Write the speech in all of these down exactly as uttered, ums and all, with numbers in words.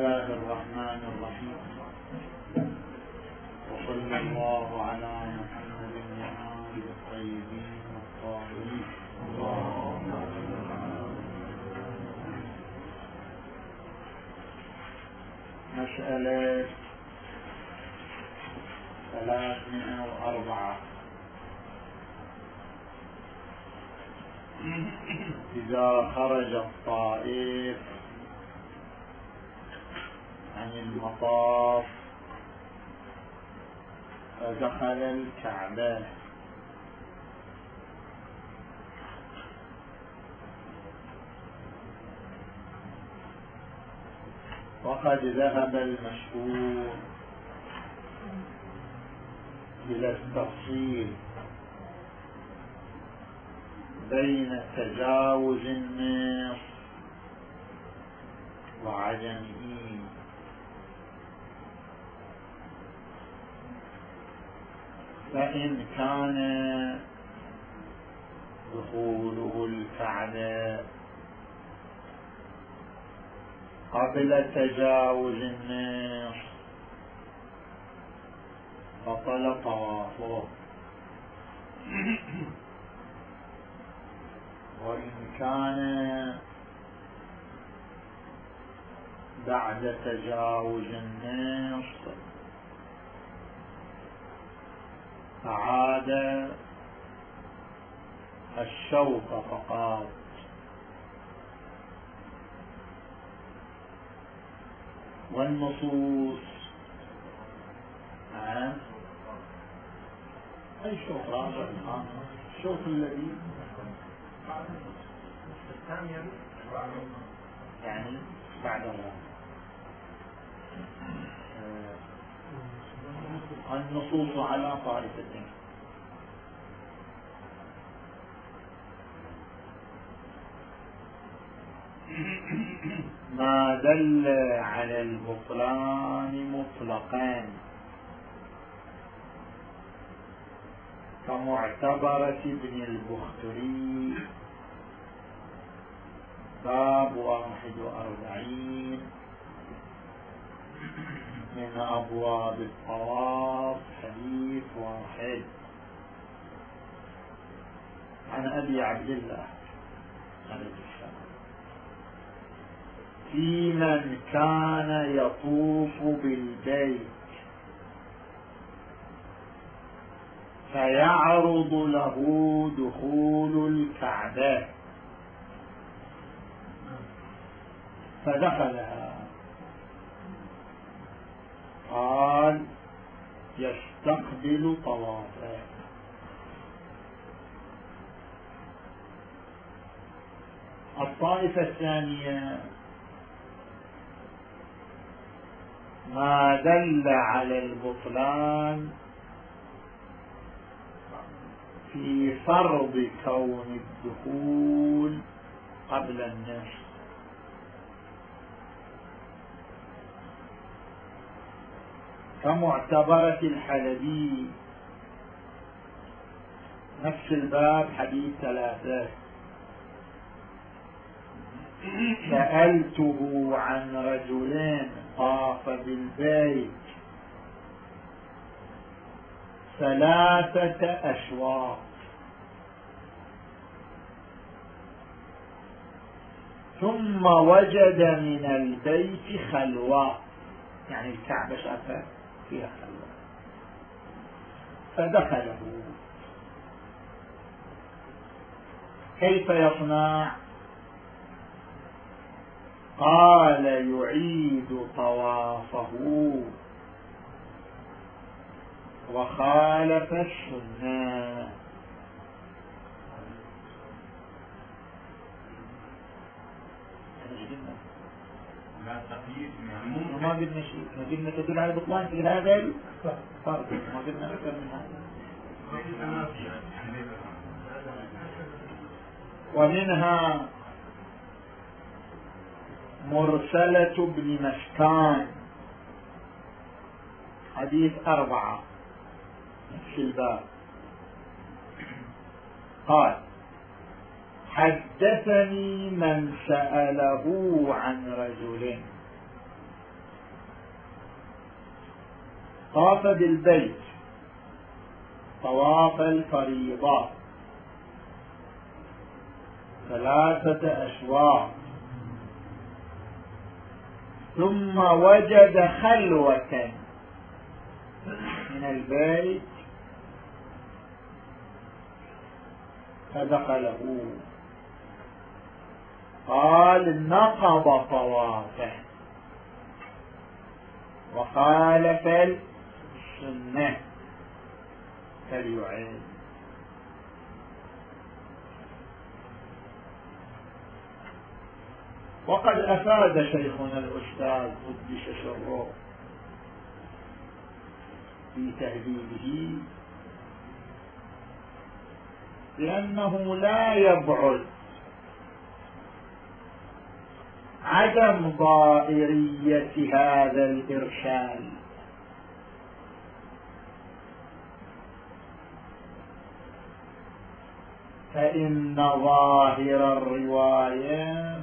الله الرحمن الرحيم، وصلى الله على محمد وآله الطيبين الطاهرين. مسألة ثلاثمائة وأربعة. إذا خرج الطائف عن المطاف فدخل الكعبة وقد ذهب المشهور إلى التفصيل بين تجاوز النصف وعدمه، فإن كان دخوله الكعبة قبل تجاوز النصف بطل طوافه، وإن كان بعد تجاوز النصف فعاد الشوط فقط. والنصوص نعم أي شوط رابع الآن؟ الشوط الذي يعني بعد الرابع. النصوص على طائفتين، ما دل على البطلان مطلقا كمعتبرة ابن البختري باب واحد وأربعين من أبواب الطواف حديث واحد عن أبي عبد الله عليه السلام في من كان يطوف بالبيت فيعرض له دخول الكعبة فدخلها، قال يستقبل طوافه. الطائفة الثانية ما دل على البطلان في فرض كون الدخول قبل النصف، كمعتبرة الحلبي نفس الباب حديث ثلاثة، سألته عن رجلين طاف بالبيت ثلاثة أشواط ثم وجد من البيت خلوة، يعني الكعبة شافت فيها خلوة فدخله، كيف يصنع؟ قال يعيد طوافه وخالف السنة. لا تقييد ما قلنا شيء، ما قلنا تدل على بطلان في هذا الفرق، ما قلنا أكثر من هذا. ومنها مرسلة ابن مسكان حديث أربعة في الباب قال حدثني من سأله عن رجل طاف بالبيت طواف الفريضة ثلاثة أشواط ثم وجد خلوة من البيت فدخله، قال نقض طوافه وخالف السنة فليعيد. وقد أفاد شيخنا الأستاذ قدس سره في تهذيبه لأنه لا يبعد عدم ظاهرية هذا الإرشاد، فإن ظاهر الرواية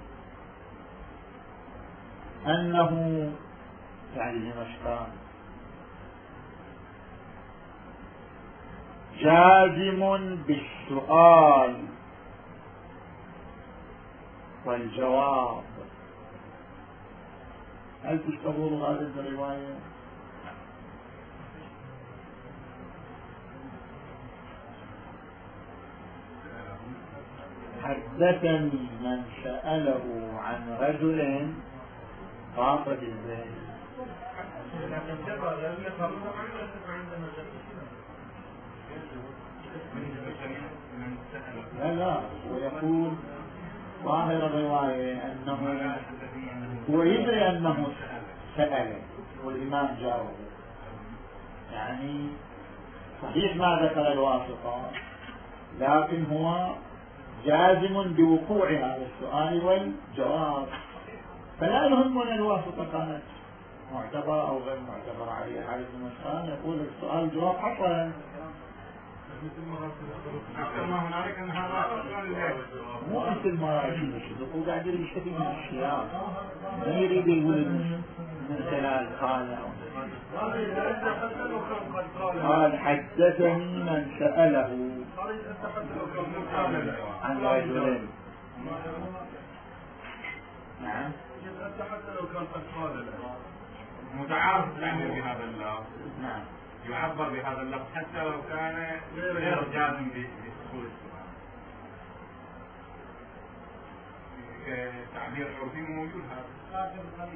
أنه يعني دمشقان جازم بالسؤال والجواب. هل تشتغل هذه الرواية؟ حدثني من سأله عن رجل طاف بالبيت. لا لا ويقول ظاهر الرواية أنه هو يدري أنه سأل والإمام جاوبه، يعني صحيح ما ذكر الواسطة لكن هو جازم بوقوع هذا السؤال والجواب، فلا يهمنا الواسطة كانت معتبرة أو غير معتبرة عليه. حارث بن مسعود يقول السؤال الجواب حصل. مو مثل ما يقول قاعد يشتكي من الشياط، ما يريد يقول من خلال قال قال حدثني من سأله عن رجلين. نعم حتى لو كان قد قال متعارف التعبير بهذا اللفظ. نعم يعبر بهذا اللفظ حتى لو كان غير جازم بدخول السؤال. تعبير عرفي موجود هذا.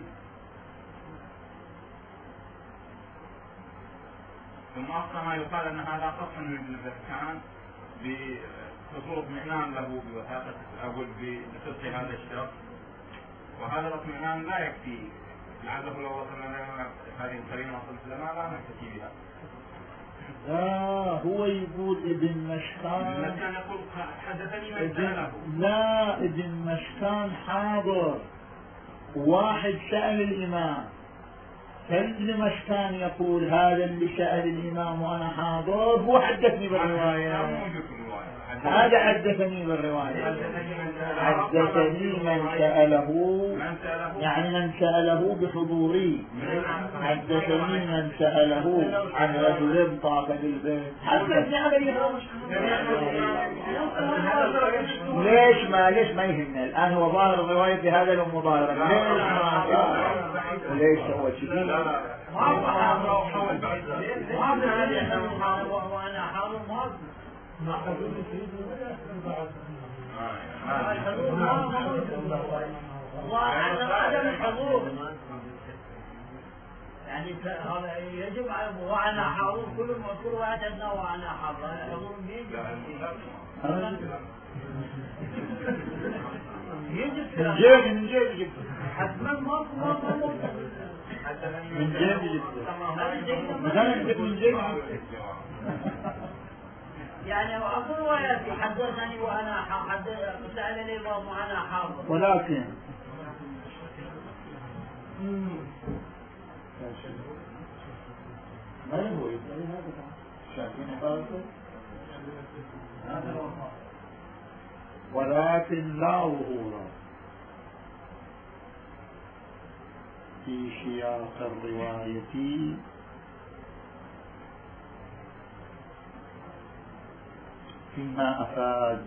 ثم أصلا ما يقال أن هذا خص من ابن بكان بحصول اطمئنان له بوثاقة أو بصدق هذا الشخص، وهذا الاطمئنان لا يكفي، لعله لو وصلنا هذه الكلمة وصلت لنا لا نكتفي بها. لا هو يقول ابن مشكان ابن مشكان يقول حدثني من سأله. لا ابن مشكان حاضر واحد سأل الإمام، فابن مشكان يقول هذا اللي سأل الإمام وأنا حاضر هو حدثني بالرواية، هذا حدثني بالرواية. حدثني من سأله يعني من سأله بحضوري، حدثني من سأله عن رجل طاف بالبيت، حدثني عليه. ليش ما ليش ما يهمنا الآن هو ظاهر الرواية بهذا المضاربة، ليش ما ليش سوى شيء؟ وأنا حاضر ما وعدم الحضور يعني هذا يجب على وأنا حاضر كل ما كل واحد أنه وأنا حاضر الحضور يجب من جيب من جيب جيب حتما ما ما من جيب جيب مثلا من جيب يعني أقول رواياتي حدثني وأنا حدث سأل لي الباب وأنا حاضر، ولكن ما هو يقول هذا شايفين خالص، ولكن لا ظهور في سياق الرواية فيما أفاد،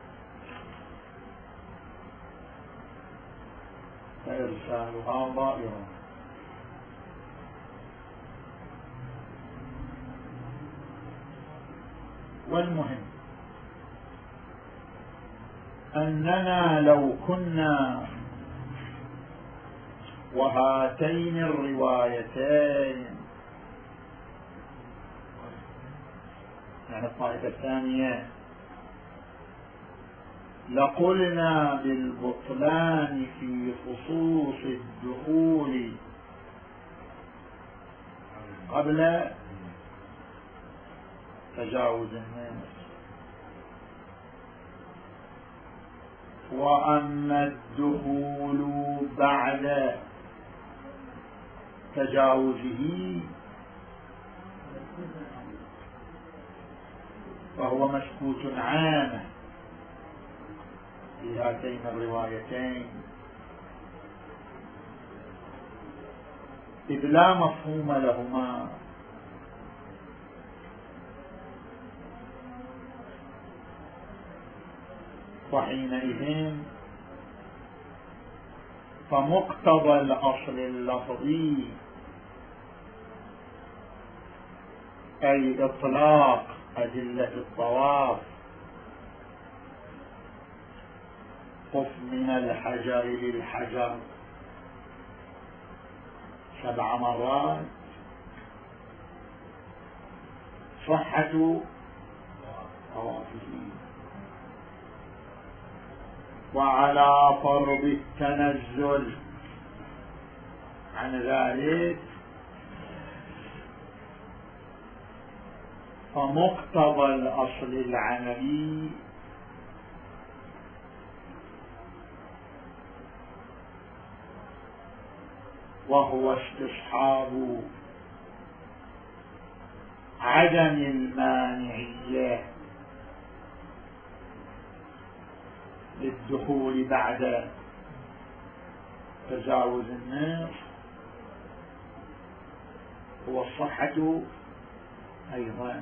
فإرسالها ضائر. والمهم أننا لو كنا وهاتين الروايتين، يعني الطائفة الثانية، لقلنا بالبطلان في خصوص الدخول قبل تجاوز الناس، وأما الدخول بعد تجاوزه فهو مسكوت عامة في هاتين الروايتين، إذ لا مفهوم لهما، وحينئذ فمقتضى الأصل اللفظي أي إطلاق أدلة الطواف قف من الحجر للحجر سبع مرات صحة طوافه، وعلى فرض التنزل عن ذلك فمقتضى الأصل العملي وهو استصحاب عدم المانعية للدخول بعد تجاوز النصف، هو الصحة أيضا.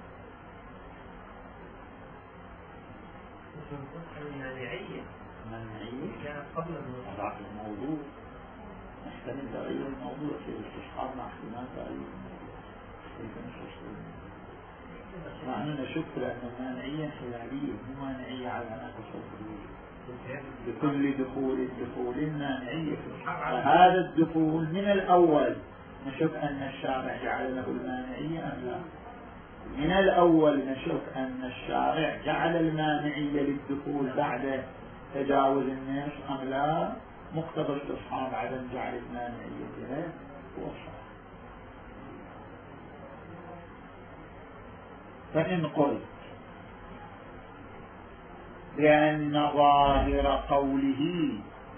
المانعية المانعية كانت قبل وضع الموضوع، نحتمل تغيير الموضوع في الاستصحاب مع احتمال تغيير الموضوع كيف نشوف. نحن نشك لأن المانعية خلالية مو مانعية على ما تصور، لكل دخول دخول مانعية، فهذا الدخول من الأول نشك أن الشارع جعل له المانعية أم لا؟ من الأول نشك أن الشارع جعل المانعية للدخول بعد تجاوز النصف أم لا؟ مقتضى استصحاب عدم جعل المانعية له هو الصحيح. فإن قلت بأن ظاهر قوله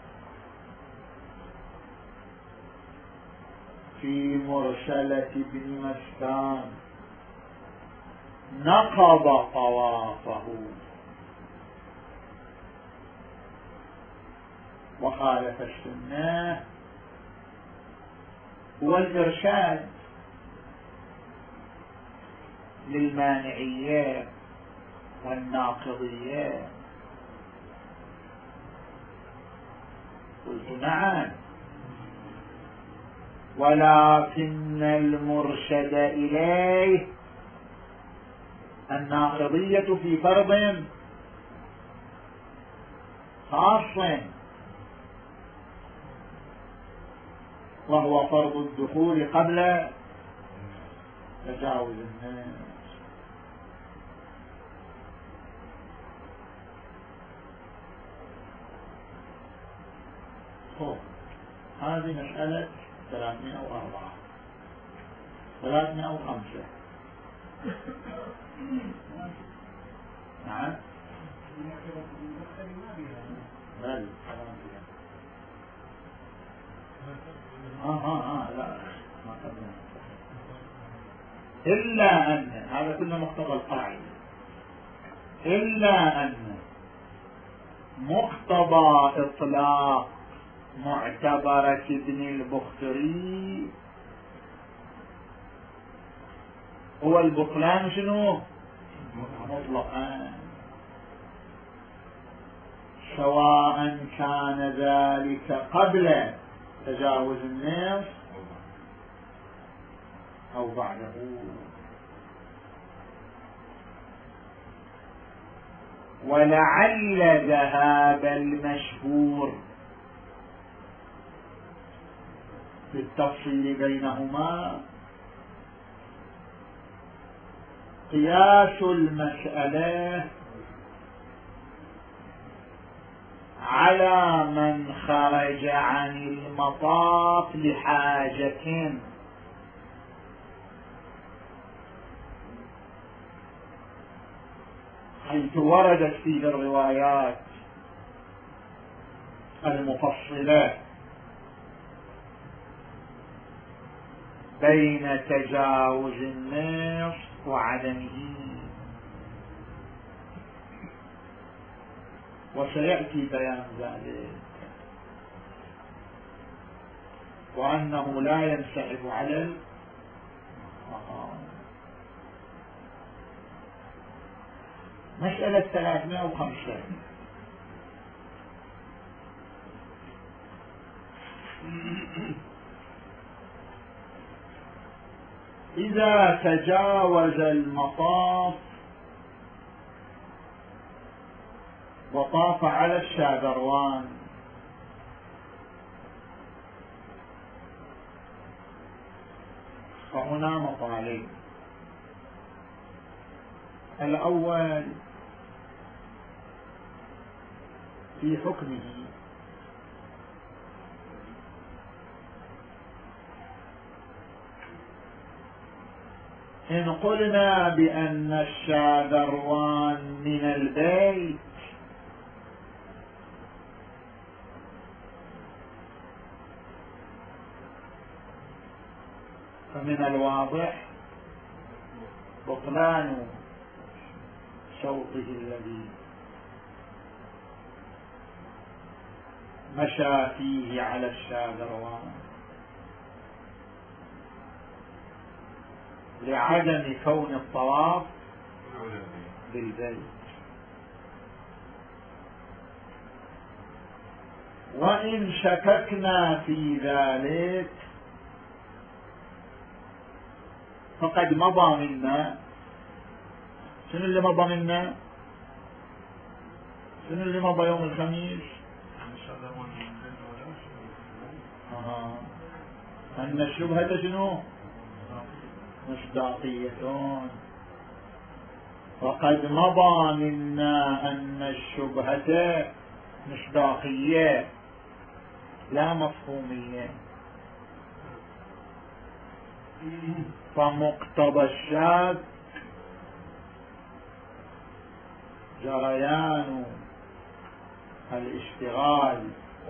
في مرسلة ابن مسكان نقض طوافه وخالف السنة هو الإرشاد للمانعية والناقضية، قلت نعم، ولكن المرشد إليه الناقضية في فرض خاص وهو فرض الدخول قبل تجاوز الناس. هذه مسألة ثلاثمائة وأربعة ثلاثمائة وخمسة. نعم بل ها ها ها لا ما قبلنا، إلا أن هذا كله مقتضى القاعدة، إلا أن مقتضى إطلاق معتبرة ابن البختري هو البطلان شنو مطلقا، سواء كان ذلك قبل تجاوز النصف أو بعده. ولعل ذهاب المشهور بالتفصيل بينهما قياس المسألة على من خرج عن المطاف لحاجة، حيث وردت فيه الروايات المفصلة بين تجاوز النصف وعدمه، وسيأتي بيان ذلك، وأنه لا ينسحب على المقام. مسألة ثلاثمائة وخمسة. إذا تجاوز المطاف وطاف على الشادروان فهنا مطالب. الأول في حكمه، إن قلنا بأن الشادروان من البيت فمن الواضح بطلان شوطه الذي مشى فيه على الشادروان لعدم كون الطواف بالبيت. وإن شككنا في ذلك فقد مضى منا. شنو اللي مضى منا؟ شنو اللي مضى يوم الخميس؟ آه. أن الشبهة شنو؟ مصداقية. وقد مضى منا أن الشبهة مصداقية لا مفهومية، فمقتضى الشك جريان الاشتغال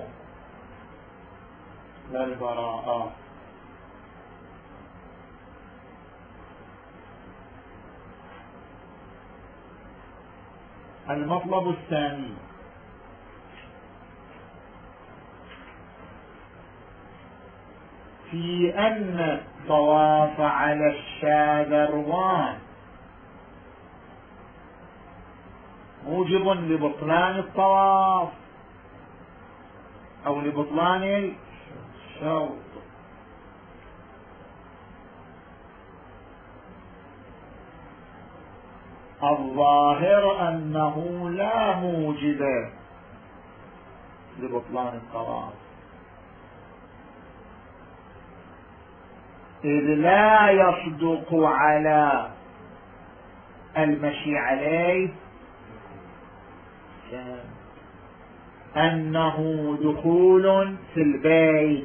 للبراءة. المطلب الثاني في أن الطواف على الشادروان موجب لبطلان الطواف أو لبطلان الشوط. الظاهر أنه لا موجب لبطلان الطواف، إذ لا يصدق على المشي عليه أنه دخول في البيت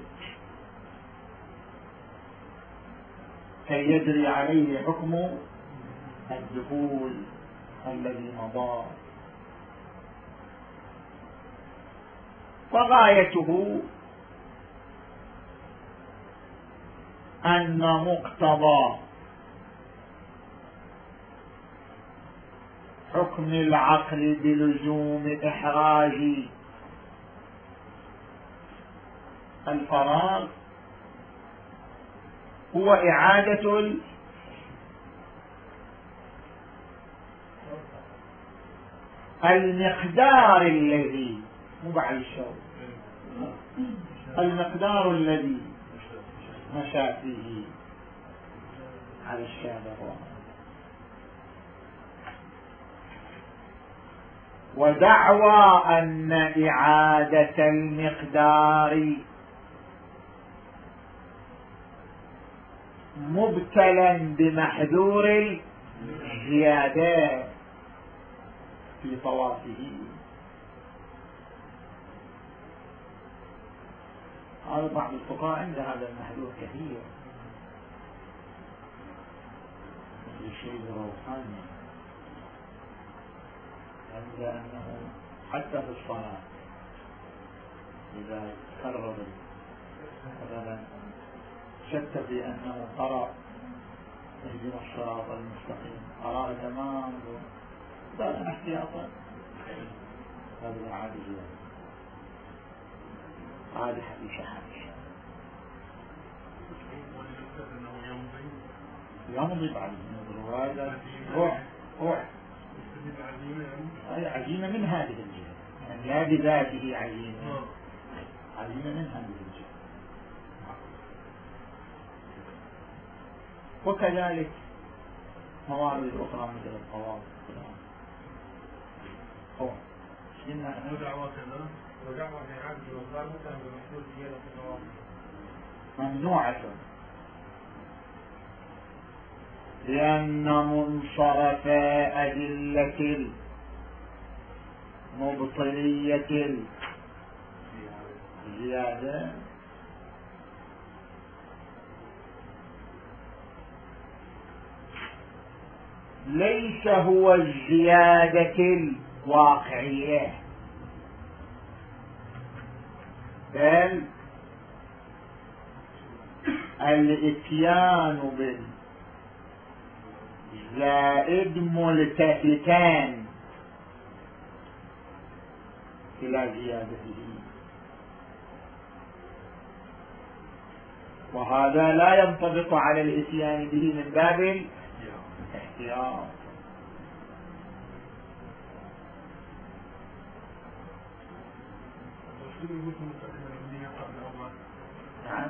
كي يجري عليه حكم الدخول الذي مضى. وغايته أن مقتضى حكم العقل بلزوم إحراج الفراغ هو إعادة المقدار الذي مو بعد الشوط المقدار الذي مشى فيه على الشابة. ودعوى أن إعادة المقدار مبتلا بمحذور الزيادة في طوافه، هذا بعض الفقهاء عند هذا المحذور كثير مثل الشيء الروحاني عند أنه حتى في الصلاة إذا كرر مثلا شك في أنه قرأ اهدنا الصراط المستقيم قرأ تمام بعد احتياطا هذا عادي هذه حديث حديث يمضي بعد هذا روح روح هذه عزيمة من هذه الجهة يعني لا بذاته عزيمة عزيمة من هذه الجهة. وكذلك موارد أخرى مثل الطواف ودعوة كذا ودعوة إعادة الوزارة مثلا بمحدود زيادة الطواف ممنوعة لأن منصرف أدلة المبطلية الزيادة ليس هو الزيادة الواقعية بل الاتيان بالزائد ملتفتان إلى زيادته، وهذا لا ينطبق على الاتيان به من باب الاحتياط. نعم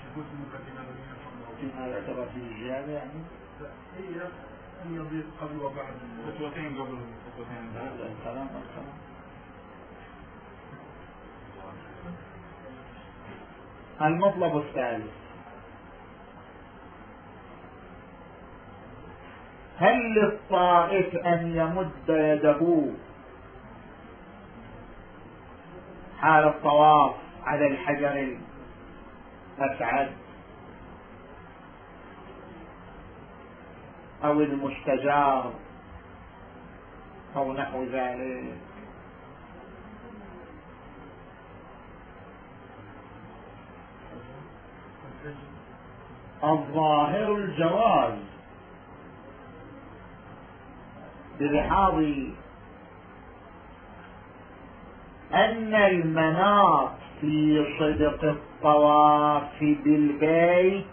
فيما يعتبر فيه الزيادة يعني هي أن يضيف قبل وبعد خطوتين قبل خطوتين بعد الكلام الكلام. المطلب الثالث هل للطائف أن يمد يده حال الطواف على الحجر الأسعد أو المستجار أو نحو ذلك؟ الظاهر الجواز بلحاظ أن المناط في صدق الطواف بالبيت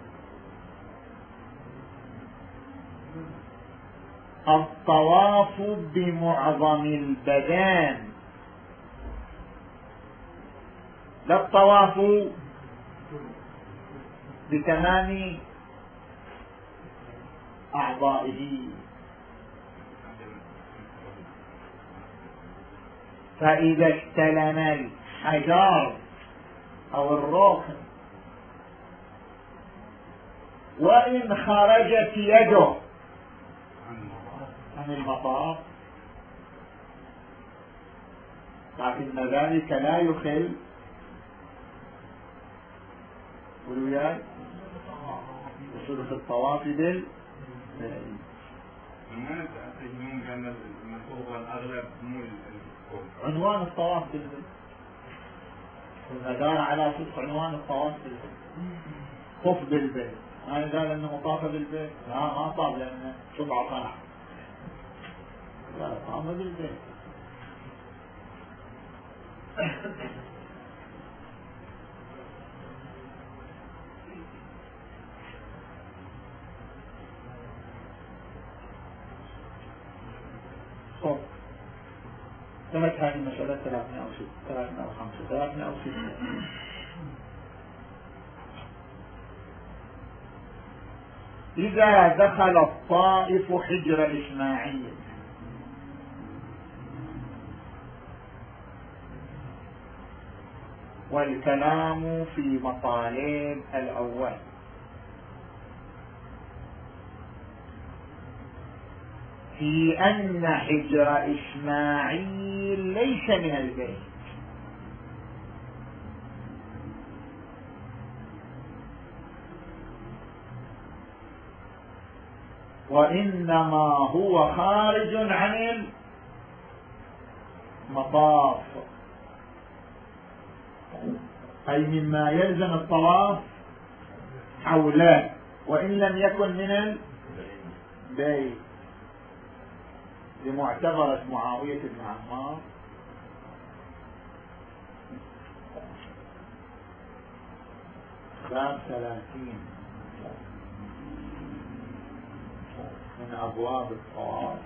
الطواف بمعظم البدن لا الطواف بتمام أعضائه. فإذا استلم الحجر أو الركن وإن خرجت يده عن المطاف لكن ذلك لا يخل ولوياي وصول في الطواف بال عنوان الطواف بالبيت والمدار على صدق عنوان الطواف بالبيت طف بالبيت ما قال انه طاف بالبيت لا ما طاف لانه سبعة طلع لا طاف بالبيت. انتهت هذه المسألة ثلاثمائة وستة ثلاثمائة وخمسة ثلاثمائة وستة. إذا دخل الطائف حجر إسماعيل والكلام في مطالب الأول. في أن حجر إسماعيل ليس من البيت، وإنما هو خارج عن المطاف، أي مما يلزم الطواف حوله وإن لم يكن من البيت، لمعتبرة معاوية بن عمار باب ثلاثين من أبواب الطواف.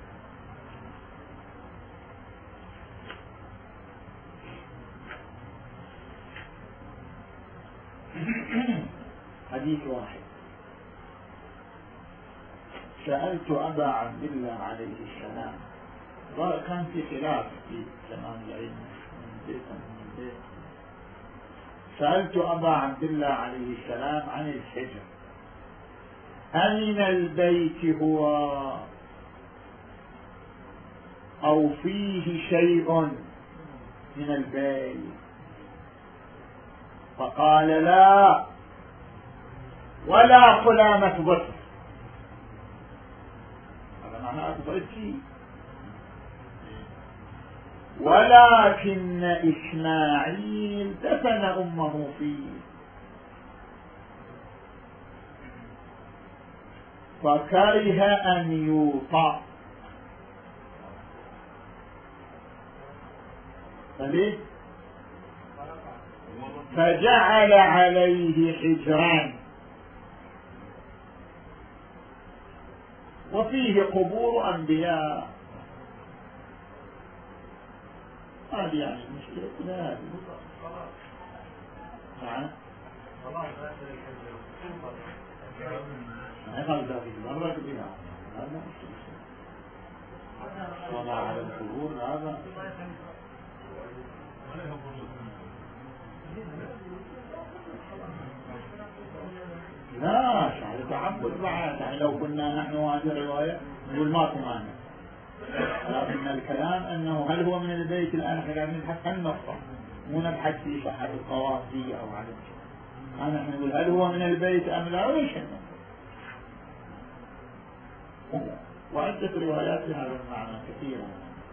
حديث واحد: سألت أبا عبد الله عليه السلام، كان في خلاف في زمان العلم من بيت من بيت. سألت أبا عبد الله عليه السلام عن الحجر، أمن البيت هو أو فيه شيء من البيت؟ فقال: لا، ولا قلامة ظفر. هذا معنى أكبر شيء. ولكن إسماعيل دفن أمه فيه، فكره أن يوطأ، فجعل عليه حجران وفيه قبور أنبياء. هذه يعني مشكلة لا هذه نعم ما يقال ذلك مرة بها هذا ولا على القبور هذا لا شعر تعبد بعد. يعني لو كنا نحن هذه الرواية نقول ماكو مانع، لكن الكلام أنه هل هو من البيت. الآن احنا قاعدين نبحث عن النقطة، مو نبحث في صحة الطواف دي أو عدم. أنا احنا نقول هل هو من البيت أم لا، وليش النقطة. وعدة روايات لهذا المعنى كثيرة.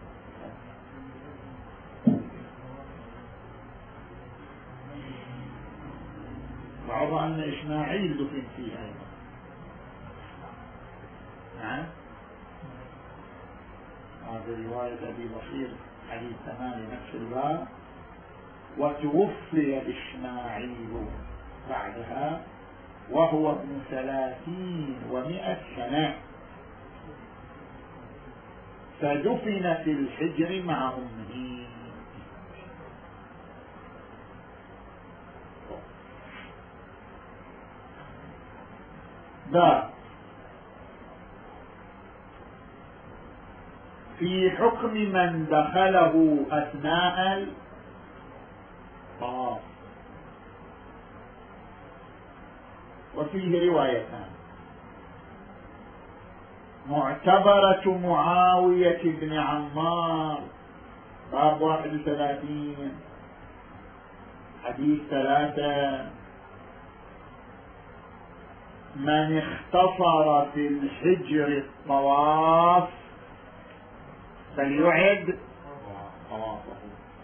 بعض أن إسماعيل دفن فيه أيضا. نعم هذه رواية أبي بصير حديث ثمانية نفس الباب. وتوفي إسماعيل بعدها وهو ابن ثلاثين ومئة سنة، فدفن في الحجر مع أمه. باب في حكم من دخله أثناء الطواف. وفيه روايتان: معتبرة معاوية بن عمار باب واحد وثلاثين حديث ثلاثة: من اختصر في الحجر الطواف فليعد طوافه.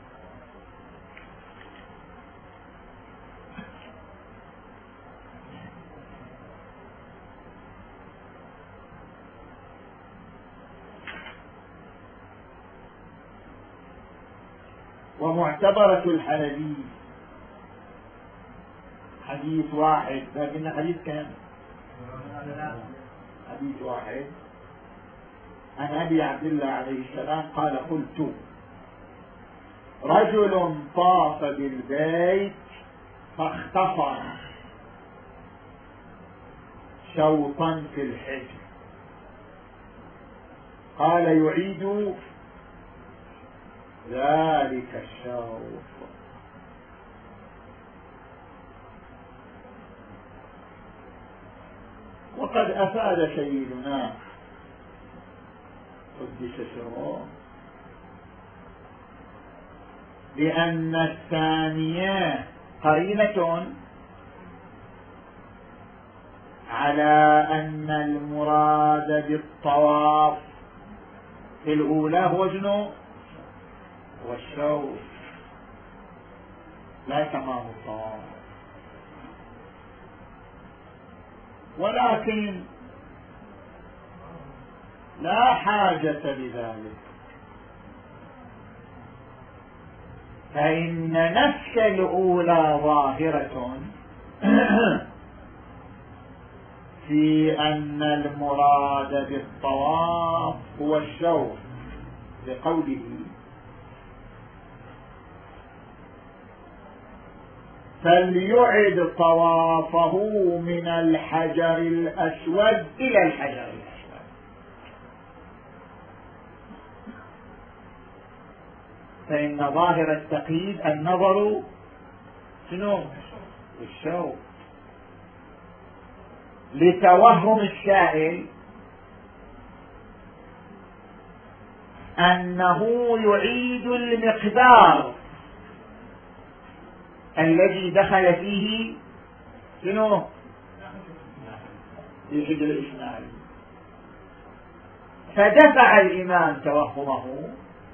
ومعتبرة الحلبي حديث واحد، لكن حديث كم؟ حديث واحد عن أبي عبد الله عليه السلام قال: قلت رجل طاف بالبيت فاختصر شوطا في الحجر، قال يعيد ذلك الشوط. وقد أفاد سيدنا قدس سره بأن الثانية قرينة على أن المراد بالطواف في الأولى هو جنو والشوط لا تمام الطواف، ولكن لا حاجة لذلك، فإن نفس الأولى ظاهرة في أن المراد بالطواف هو الشوط، لقوله فليعد طوافه من الحجر الأسود إلى الحجر الأسود. فإن ظاهر التقييد النظر شنو؟ الشوط، لتوهم السائل أنه يعيد المقدار الذي دخل فيه شنو؟ في حجر الإسماعيل، فدفع الإمام توهمه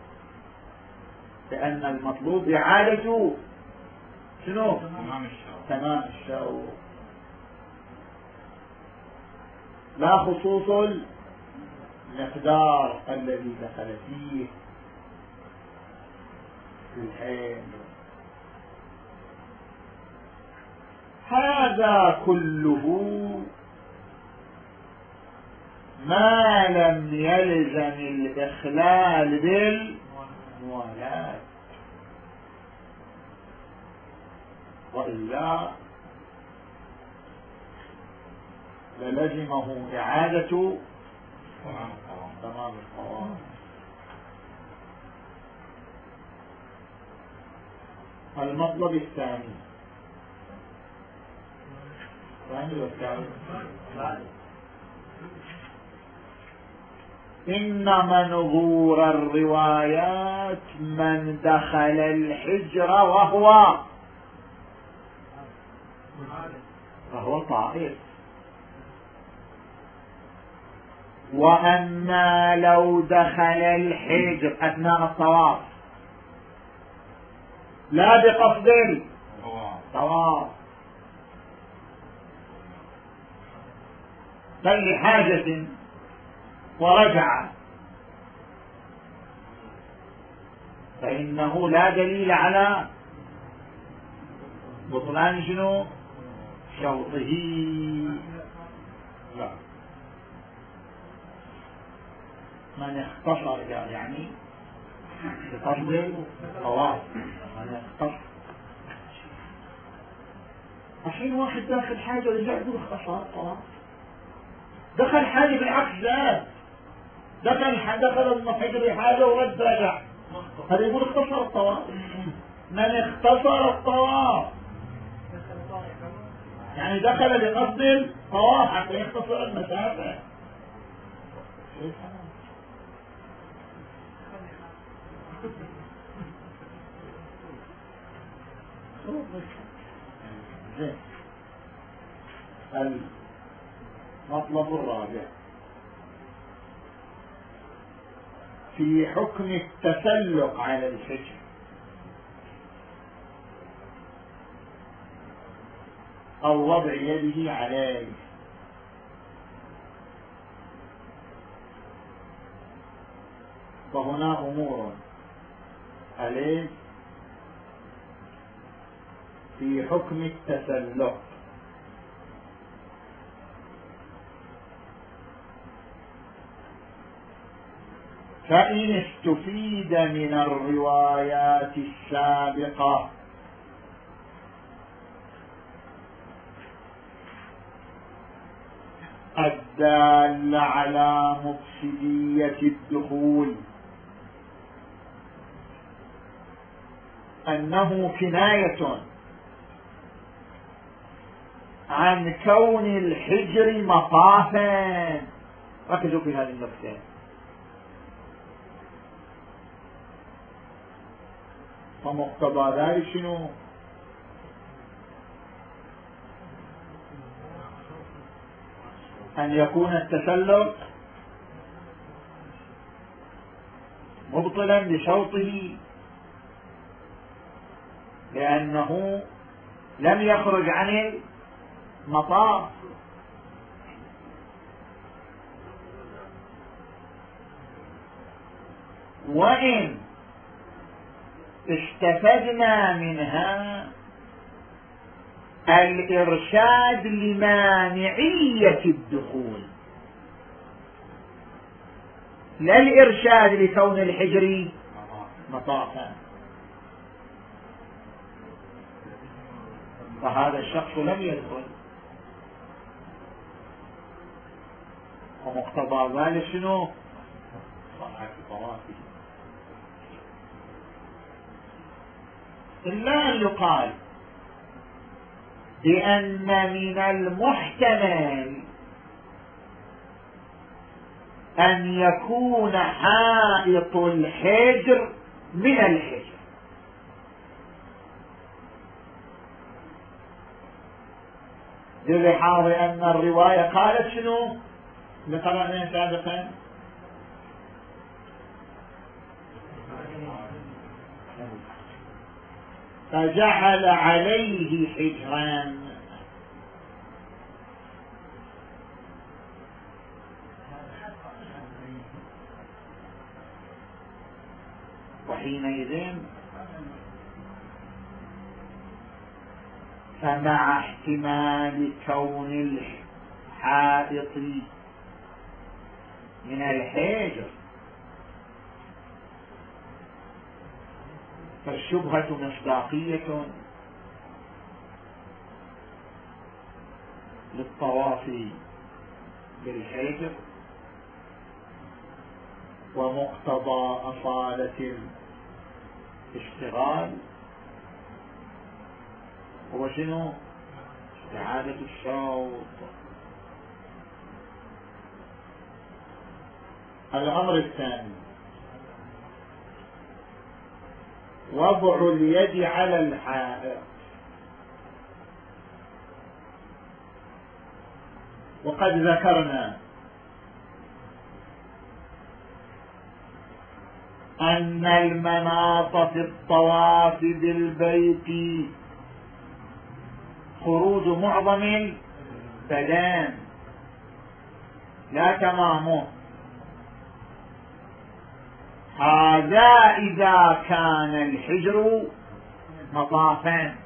بأن المطلوب إعادة شنو؟ تمام الشوط، لا خصوص المقدار الذي دخل فيه في الحين. هذا كله ما لم يلزم الإخلال بالموالاة، وإلا للزمه إعادة تمام الطواف. المطلب الثاني إن منظور الروايات من دخل الحجر وهو وهو طائف، وأما لو دخل الحجر أثناء الطواف لا بقصد الطواف بل لحاجة ورجع، فإنه لا دليل على بطلان شنو شوطه. لا، من اختصر يعني بقصد الطواف، من اختصر. الحين واحد داخل حاجة ورجع يقول اختصر الطواف، دخل حاجة بالعكس زاد، دخل دخل المحجر حاجة ورد رجع، هذا يقول اختصر الطواف. من اختصر الطواف يعني دخل بقصد الطواف حتى يختصر المسافة. المطلب الرابع في حكم التسلق على الحجر أو وضع يده عليه. فهنا أمور عليه في حكم التسلق. فإن استفيد من الروايات السابقة الدالة على مفسدية الدخول أنه كناية عن كون الحجر مطافا. ركزوا في هذه النقطة. فمقتضى ذلك شنو؟ أن يكون التسلق مبطلا لشوطه، لأنه لم يخرج عن المطاف. وإن استفدنا منها الإرشاد لمانعية الدخول، لا الإرشاد لكون الحجر مطافا. فهذا الشخص لم يدخل، ومقتضى ذلك شنو؟ صحة طوافه. إلا أن يقال بأن من المحتمل أن يكون حائط الحجر من الحجر، للحاظ أن الرواية قالت شنو؟ لقرأنا سابقا فجعل عليه حجرا. وحينئذ فمع احتمال كون الحائط من الحجر فالشبهة مصداقية للطواف بالحجر، ومقتضى أصالة الاشتغال هو شنو؟ استعادة الشوط. الأمر الثاني وضع اليد على الحائط. وقد ذكرنا أن المناط في الطواف بالبيت خروج معظم البدن لا تمامه. هذا إذا كان الحجر مطافا،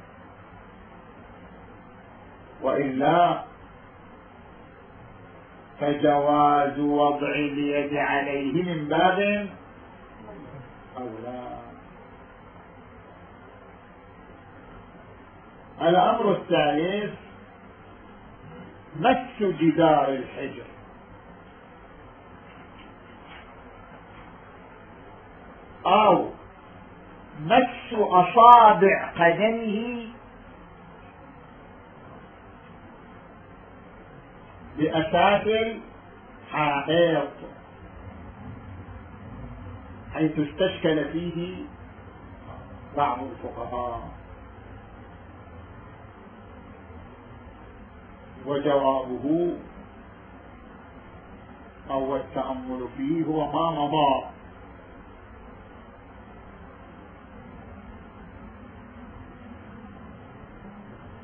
وإلا فجواز وضع اليد عليه من باب أولى. الأمر الثالث مس جدار الحجر أو مس أصابع قدمه بأساس الحائط، حيث استشكل فيه بعض الفقهاء. وجوابه أو التأمل فيه هو ما مضى.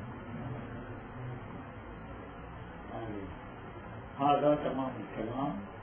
هذا تمام الكلام.